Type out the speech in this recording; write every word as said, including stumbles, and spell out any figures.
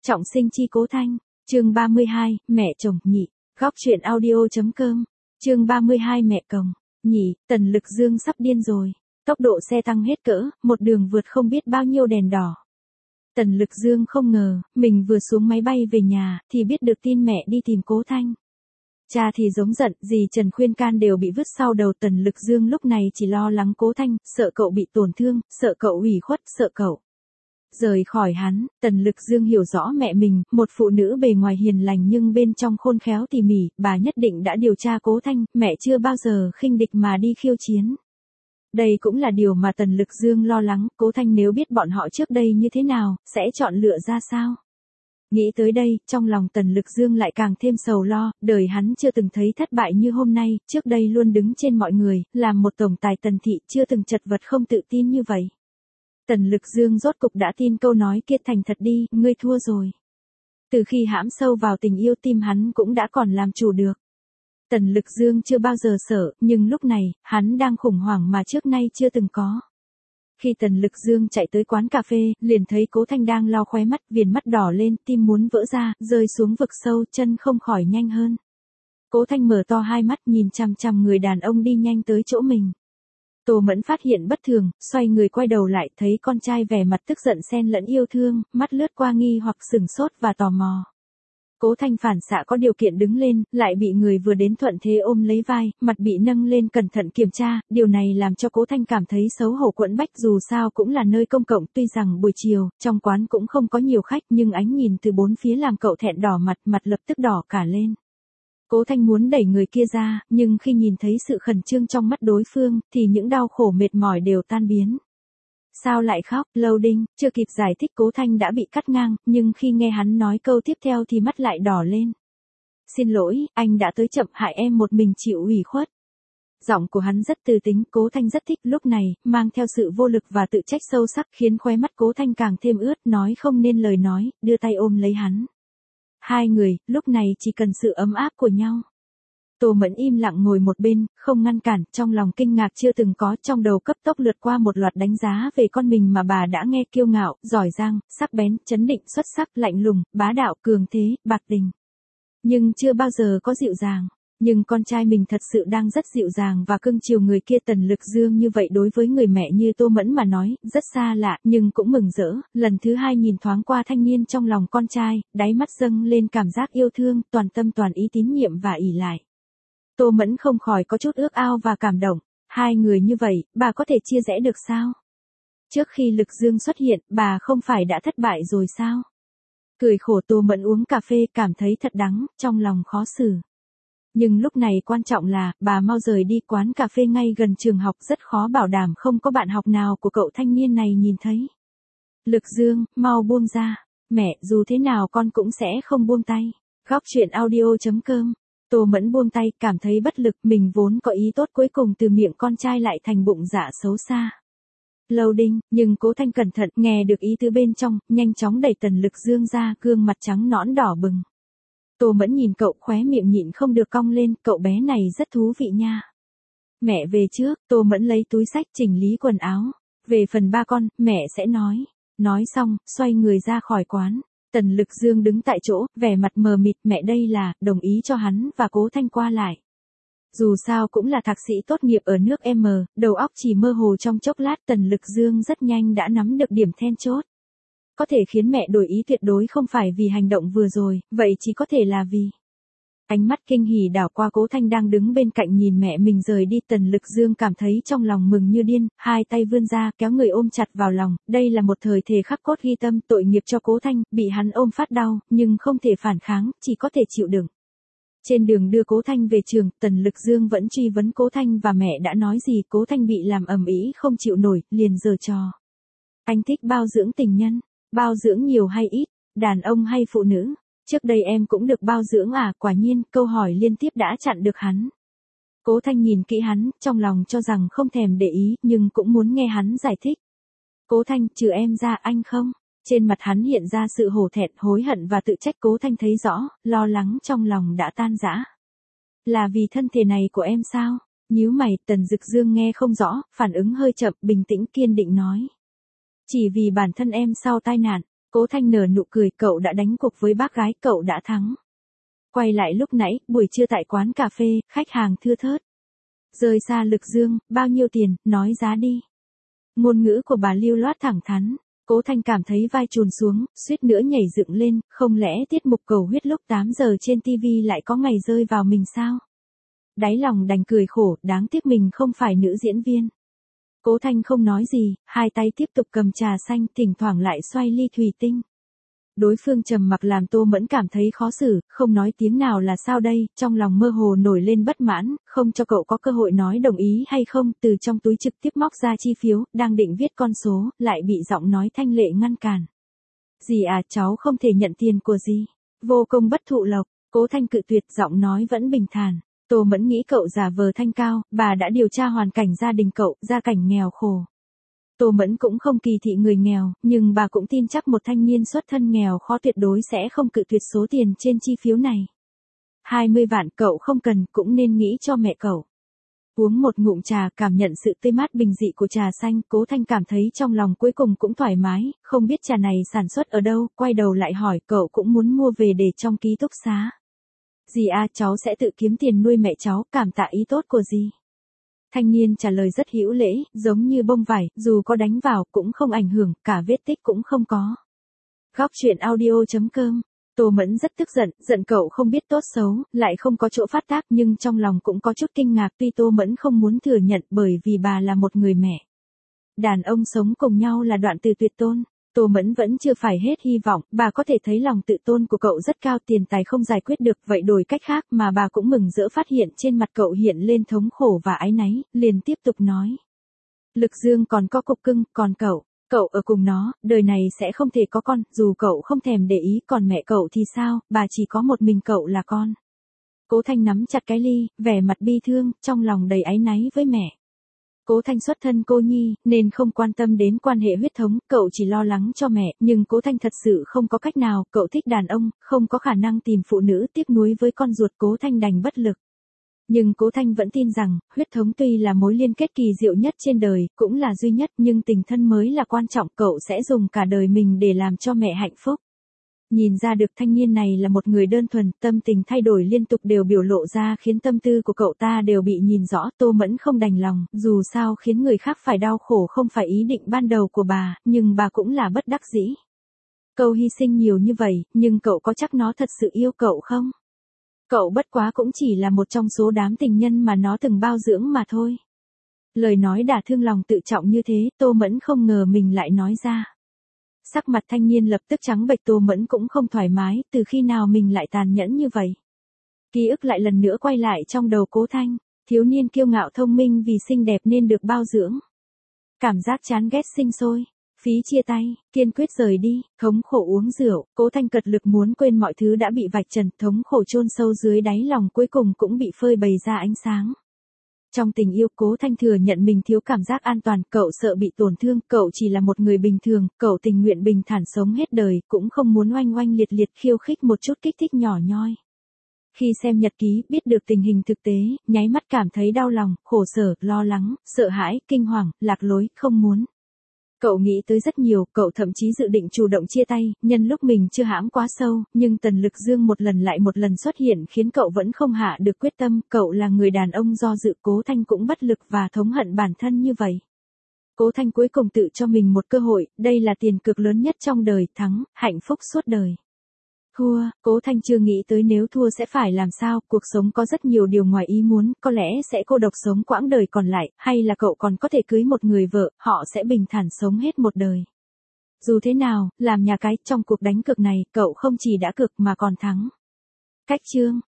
Trọng sinh chi Cố Thanh, chương ba mươi hai, mẹ chồng nhị, góc truyện audio.com, chương ba mươi hai mẹ chồng nhị, Tần Lực Dương sắp điên rồi, tốc độ xe tăng hết cỡ, một đường vượt không biết bao nhiêu đèn đỏ. Tần Lực Dương không ngờ, mình vừa xuống máy bay về nhà, thì biết được tin mẹ đi tìm Cố Thanh. Cha thì giống giận, dì Trần khuyên can đều bị vứt sau đầu. Tần Lực Dương lúc này chỉ lo lắng Cố Thanh, sợ cậu bị tổn thương, sợ cậu ủy khuất, sợ cậu rời khỏi hắn. Tần Lực Dương hiểu rõ mẹ mình, một phụ nữ bề ngoài hiền lành nhưng bên trong khôn khéo tỉ mỉ, bà nhất định đã điều tra Cố Thanh, mẹ chưa bao giờ khinh địch mà đi khiêu chiến. Đây cũng là điều mà Tần Lực Dương lo lắng, Cố Thanh nếu biết bọn họ trước đây như thế nào, sẽ chọn lựa ra sao? Nghĩ tới đây, trong lòng Tần Lực Dương lại càng thêm sầu lo, đời hắn chưa từng thấy thất bại như hôm nay, trước đây luôn đứng trên mọi người, làm một tổng tài Tần thị, chưa từng chật vật không tự tin như vậy. Tần Lực Dương rốt cục đã tin câu nói kia, thành thật đi, ngươi thua rồi. Từ khi hãm sâu vào tình yêu, tim hắn cũng đã còn làm chủ được. Tần Lực Dương chưa bao giờ sợ, nhưng lúc này, hắn đang khủng hoảng mà trước nay chưa từng có. Khi Tần Lực Dương chạy tới quán cà phê, liền thấy Cố Thanh đang lau khóe mắt, viền mắt đỏ lên, tim muốn vỡ ra, rơi xuống vực sâu, chân không khỏi nhanh hơn. Cố Thanh mở to hai mắt nhìn chằm chằm người đàn ông đi nhanh tới chỗ mình. Tô Mẫn phát hiện bất thường, xoay người quay đầu lại, thấy con trai vẻ mặt tức giận xen lẫn yêu thương, mắt lướt qua nghi hoặc sửng sốt và tò mò. Cố Thanh phản xạ có điều kiện đứng lên, lại bị người vừa đến thuận thế ôm lấy vai, mặt bị nâng lên cẩn thận kiểm tra, điều này làm cho Cố Thanh cảm thấy xấu hổ quẫn bách, dù sao cũng là nơi công cộng, tuy rằng buổi chiều, trong quán cũng không có nhiều khách, nhưng ánh nhìn từ bốn phía làm cậu thẹn đỏ mặt, mặt lập tức đỏ cả lên. Cố Thanh muốn đẩy người kia ra, nhưng khi nhìn thấy sự khẩn trương trong mắt đối phương, thì những đau khổ mệt mỏi đều tan biến. Sao lại khóc, loading, chưa kịp giải thích Cố Thanh đã bị cắt ngang, nhưng khi nghe hắn nói câu tiếp theo thì mắt lại đỏ lên. Xin lỗi, anh đã tới chậm, hại em một mình chịu ủy khuất. Giọng của hắn rất từ tính, Cố Thanh rất thích, lúc này, mang theo sự vô lực và tự trách sâu sắc, khiến khóe mắt Cố Thanh càng thêm ướt, nói không nên lời nói, đưa tay ôm lấy hắn. Hai người, lúc này chỉ cần sự ấm áp của nhau. Tô Mẫn im lặng ngồi một bên, không ngăn cản, trong lòng kinh ngạc chưa từng có, trong đầu cấp tốc lướt qua một loạt đánh giá về con mình mà bà đã nghe, kiêu ngạo, giỏi giang, sắc bén, chấn định, xuất sắc, lạnh lùng, bá đạo, cường thế, bạc tình. Nhưng chưa bao giờ có dịu dàng. Nhưng con trai mình thật sự đang rất dịu dàng và cưng chiều người kia. Tần Lực Dương như vậy đối với người mẹ như Tô Mẫn mà nói, rất xa lạ, nhưng cũng mừng rỡ. Lần thứ hai nhìn thoáng qua thanh niên trong lòng con trai, đáy mắt dâng lên cảm giác yêu thương, toàn tâm toàn ý tín nhiệm và ỷ lại. Tô Mẫn không khỏi có chút ước ao và cảm động. Hai người như vậy, bà có thể chia rẽ được sao? Trước khi Lực Dương xuất hiện, bà không phải đã thất bại rồi sao? Cười khổ, Tô Mẫn uống cà phê, cảm thấy thật đắng, trong lòng khó xử. Nhưng lúc này quan trọng là, bà mau rời đi, quán cà phê ngay gần trường học, rất khó bảo đảm không có bạn học nào của cậu thanh niên này nhìn thấy. Lực Dương, mau buông ra. Mẹ, dù thế nào con cũng sẽ không buông tay. Góc truyện audio.com. Tô Mẫn buông tay, cảm thấy bất lực, mình vốn có ý tốt, cuối cùng từ miệng con trai lại thành bụng dạ xấu xa. Loading, nhưng Cố Thanh cẩn thận, nghe được ý tứ bên trong, nhanh chóng đẩy Tần Lực Dương ra, gương mặt trắng nõn đỏ bừng. Tô Mẫn nhìn cậu, khóe miệng nhịn không được cong lên, cậu bé này rất thú vị nha. Mẹ về trước, Tô Mẫn lấy túi xách chỉnh lý quần áo. Về phần ba con, mẹ sẽ nói. Nói xong, xoay người ra khỏi quán. Tần Lực Dương đứng tại chỗ, vẻ mặt mờ mịt, mẹ đây là, đồng ý cho hắn và Cố Thanh qua lại. Dù sao cũng là thạc sĩ tốt nghiệp ở nước M, đầu óc chỉ mơ hồ trong chốc lát. Tần Lực Dương rất nhanh đã nắm được điểm then chốt. Có thể khiến mẹ đổi ý tuyệt đối không phải vì hành động vừa rồi, vậy chỉ có thể là vì... Ánh mắt kinh hỉ đảo qua Cố Thanh đang đứng bên cạnh nhìn mẹ mình rời đi. Tần Lực Dương cảm thấy trong lòng mừng như điên, hai tay vươn ra, kéo người ôm chặt vào lòng. Đây là một thời thề khắc cốt ghi tâm, tội nghiệp cho Cố Thanh, bị hắn ôm phát đau, nhưng không thể phản kháng, chỉ có thể chịu đựng. Trên đường đưa Cố Thanh về trường, Tần Lực Dương vẫn truy vấn Cố Thanh và mẹ đã nói gì. Cố Thanh bị làm ầm ĩ không chịu nổi, liền giở trò. Anh thích bao dưỡng tình nhân. Bao dưỡng nhiều hay ít, đàn ông hay phụ nữ? Trước đây em cũng được bao dưỡng à? Quả nhiên, câu hỏi liên tiếp đã chặn được hắn. Cố Thanh nhìn kỹ hắn, trong lòng cho rằng không thèm để ý, nhưng cũng muốn nghe hắn giải thích. Cố Thanh, trừ em ra anh không? Trên mặt hắn hiện ra sự hổ thẹn, hối hận và tự trách. Cố Thanh thấy rõ, lo lắng trong lòng đã tan rã. Là vì thân thể này của em sao? Nhíu mày, Tần Dực Dương nghe không rõ, phản ứng hơi chậm, bình tĩnh kiên định nói. Chỉ vì bản thân em sau tai nạn. Cố Thanh nở nụ cười, cậu đã đánh cuộc với bác gái, cậu đã thắng. Quay lại lúc nãy, buổi trưa tại quán cà phê, khách hàng thưa thớt. Rời xa Lực Dương, bao nhiêu tiền, nói giá đi. Ngôn ngữ của bà lưu loát thẳng thắn. Cố Thanh cảm thấy vai trùn xuống, suýt nữa nhảy dựng lên, không lẽ tiết mục cầu huyết lúc tám giờ trên ti vi lại có ngày rơi vào mình sao? Đáy lòng đành cười khổ, đáng tiếc mình không phải nữ diễn viên. Cố Thanh không nói gì, hai tay tiếp tục cầm trà xanh, thỉnh thoảng lại xoay ly thủy tinh. Đối phương trầm mặc làm Tô Mẫn cảm thấy khó xử, không nói tiếng nào là sao đây, trong lòng mơ hồ nổi lên bất mãn, không cho cậu có cơ hội nói đồng ý hay không, từ trong túi trực tiếp móc ra chi phiếu, đang định viết con số, lại bị giọng nói thanh lệ ngăn cản. Dì à, cháu không thể nhận tiền của dì. Vô công bất thụ lộc. Cố Thanh cự tuyệt, giọng nói vẫn bình thản. Tô Mẫn nghĩ cậu giả vờ thanh cao, bà đã điều tra hoàn cảnh gia đình cậu, gia cảnh nghèo khổ. Tô Mẫn cũng không kỳ thị người nghèo, nhưng bà cũng tin chắc một thanh niên xuất thân nghèo khó tuyệt đối sẽ không cự tuyệt số tiền trên chi phiếu này. hai mươi vạn cậu không cần, cũng nên nghĩ cho mẹ cậu. Uống một ngụm trà, cảm nhận sự tươi mát bình dị của trà xanh, Cố Thanh cảm thấy trong lòng cuối cùng cũng thoải mái, không biết trà này sản xuất ở đâu, quay đầu lại hỏi, cậu cũng muốn mua về để trong ký túc xá. Dì à, cháu sẽ tự kiếm tiền nuôi mẹ cháu, cảm tạ ý tốt của dì. Thanh niên trả lời rất hữu lễ, giống như bông vải, dù có đánh vào cũng không ảnh hưởng, cả vết tích cũng không có. Góc truyện audio chấm com. Tô Mẫn rất tức giận, giận cậu không biết tốt xấu, lại không có chỗ phát tác, nhưng trong lòng cũng có chút kinh ngạc, tuy Tô Mẫn không muốn thừa nhận bởi vì bà là một người mẹ. Đàn ông sống cùng nhau là đoạn từ tuyệt tôn. Tô Mẫn vẫn chưa phải hết hy vọng, bà có thể thấy lòng tự tôn của cậu rất cao, tiền tài không giải quyết được, vậy đổi cách khác, mà bà cũng mừng rỡ phát hiện trên mặt cậu hiện lên thống khổ và áy náy, liền tiếp tục nói. Lực Dương còn có cục cưng, còn cậu, cậu ở cùng nó, đời này sẽ không thể có con, dù cậu không thèm để ý, còn mẹ cậu thì sao, bà chỉ có một mình cậu là con. Cố Thanh nắm chặt cái ly, vẻ mặt bi thương, trong lòng đầy áy náy với mẹ. Cố Thanh xuất thân cô nhi, nên không quan tâm đến quan hệ huyết thống, cậu chỉ lo lắng cho mẹ, nhưng Cố Thanh thật sự không có cách nào, cậu thích đàn ông, không có khả năng tìm phụ nữ, tiếc nuối với con ruột, Cố Thanh đành bất lực. Nhưng Cố Thanh vẫn tin rằng, huyết thống tuy là mối liên kết kỳ diệu nhất trên đời, cũng là duy nhất, nhưng tình thân mới là quan trọng, cậu sẽ dùng cả đời mình để làm cho mẹ hạnh phúc. Nhìn ra được thanh niên này là một người đơn thuần, tâm tình thay đổi liên tục đều biểu lộ ra khiến tâm tư của cậu ta đều bị nhìn rõ. Tô Mẫn không đành lòng, dù sao khiến người khác phải đau khổ không phải ý định ban đầu của bà, nhưng bà cũng là bất đắc dĩ. Cậu hy sinh nhiều như vậy, nhưng cậu có chắc nó thật sự yêu cậu không? Cậu bất quá cũng chỉ là một trong số đám tình nhân mà nó từng bao dưỡng mà thôi. Lời nói đả thương lòng tự trọng như thế, Tô Mẫn không ngờ mình lại nói ra. Sắc mặt thanh niên lập tức trắng bệch, Tô Mẫn cũng không thoải mái, từ khi nào mình lại tàn nhẫn như vậy. Ký ức lại lần nữa quay lại trong đầu Cố Thanh, thiếu niên kiêu ngạo thông minh vì xinh đẹp nên được bao dưỡng. Cảm giác chán ghét sinh sôi, phí chia tay, kiên quyết rời đi, thống khổ uống rượu, Cố Thanh cật lực muốn quên mọi thứ đã bị vạch trần, thống khổ chôn sâu dưới đáy lòng cuối cùng cũng bị phơi bày ra ánh sáng. Trong tình yêu, Cố Thanh thừa nhận mình thiếu cảm giác an toàn, cậu sợ bị tổn thương, cậu chỉ là một người bình thường, cậu tình nguyện bình thản sống hết đời, cũng không muốn oanh oanh liệt liệt khiêu khích một chút kích thích nhỏ nhoi. Khi xem nhật ký, biết được tình hình thực tế, nháy mắt cảm thấy đau lòng, khổ sở, lo lắng, sợ hãi, kinh hoàng, lạc lối, không muốn. Cậu nghĩ tới rất nhiều, cậu thậm chí dự định chủ động chia tay, nhân lúc mình chưa hãm quá sâu, nhưng Tần Lực Dương một lần lại một lần xuất hiện khiến cậu vẫn không hạ được quyết tâm, cậu là người đàn ông do dự, Cố Thanh cũng bất lực và thống hận bản thân như vậy. Cố Thanh cuối cùng tự cho mình một cơ hội, đây là tiền cược lớn nhất trong đời, thắng, hạnh phúc suốt đời. Thua, Cố Thanh chưa nghĩ tới nếu thua sẽ phải làm sao, cuộc sống có rất nhiều điều ngoài ý muốn, có lẽ sẽ cô độc sống quãng đời còn lại, hay là cậu còn có thể cưới một người vợ, họ sẽ bình thản sống hết một đời. Dù thế nào, làm nhà cái, trong cuộc đánh cược này, cậu không chỉ đã cược mà còn thắng. Cách chương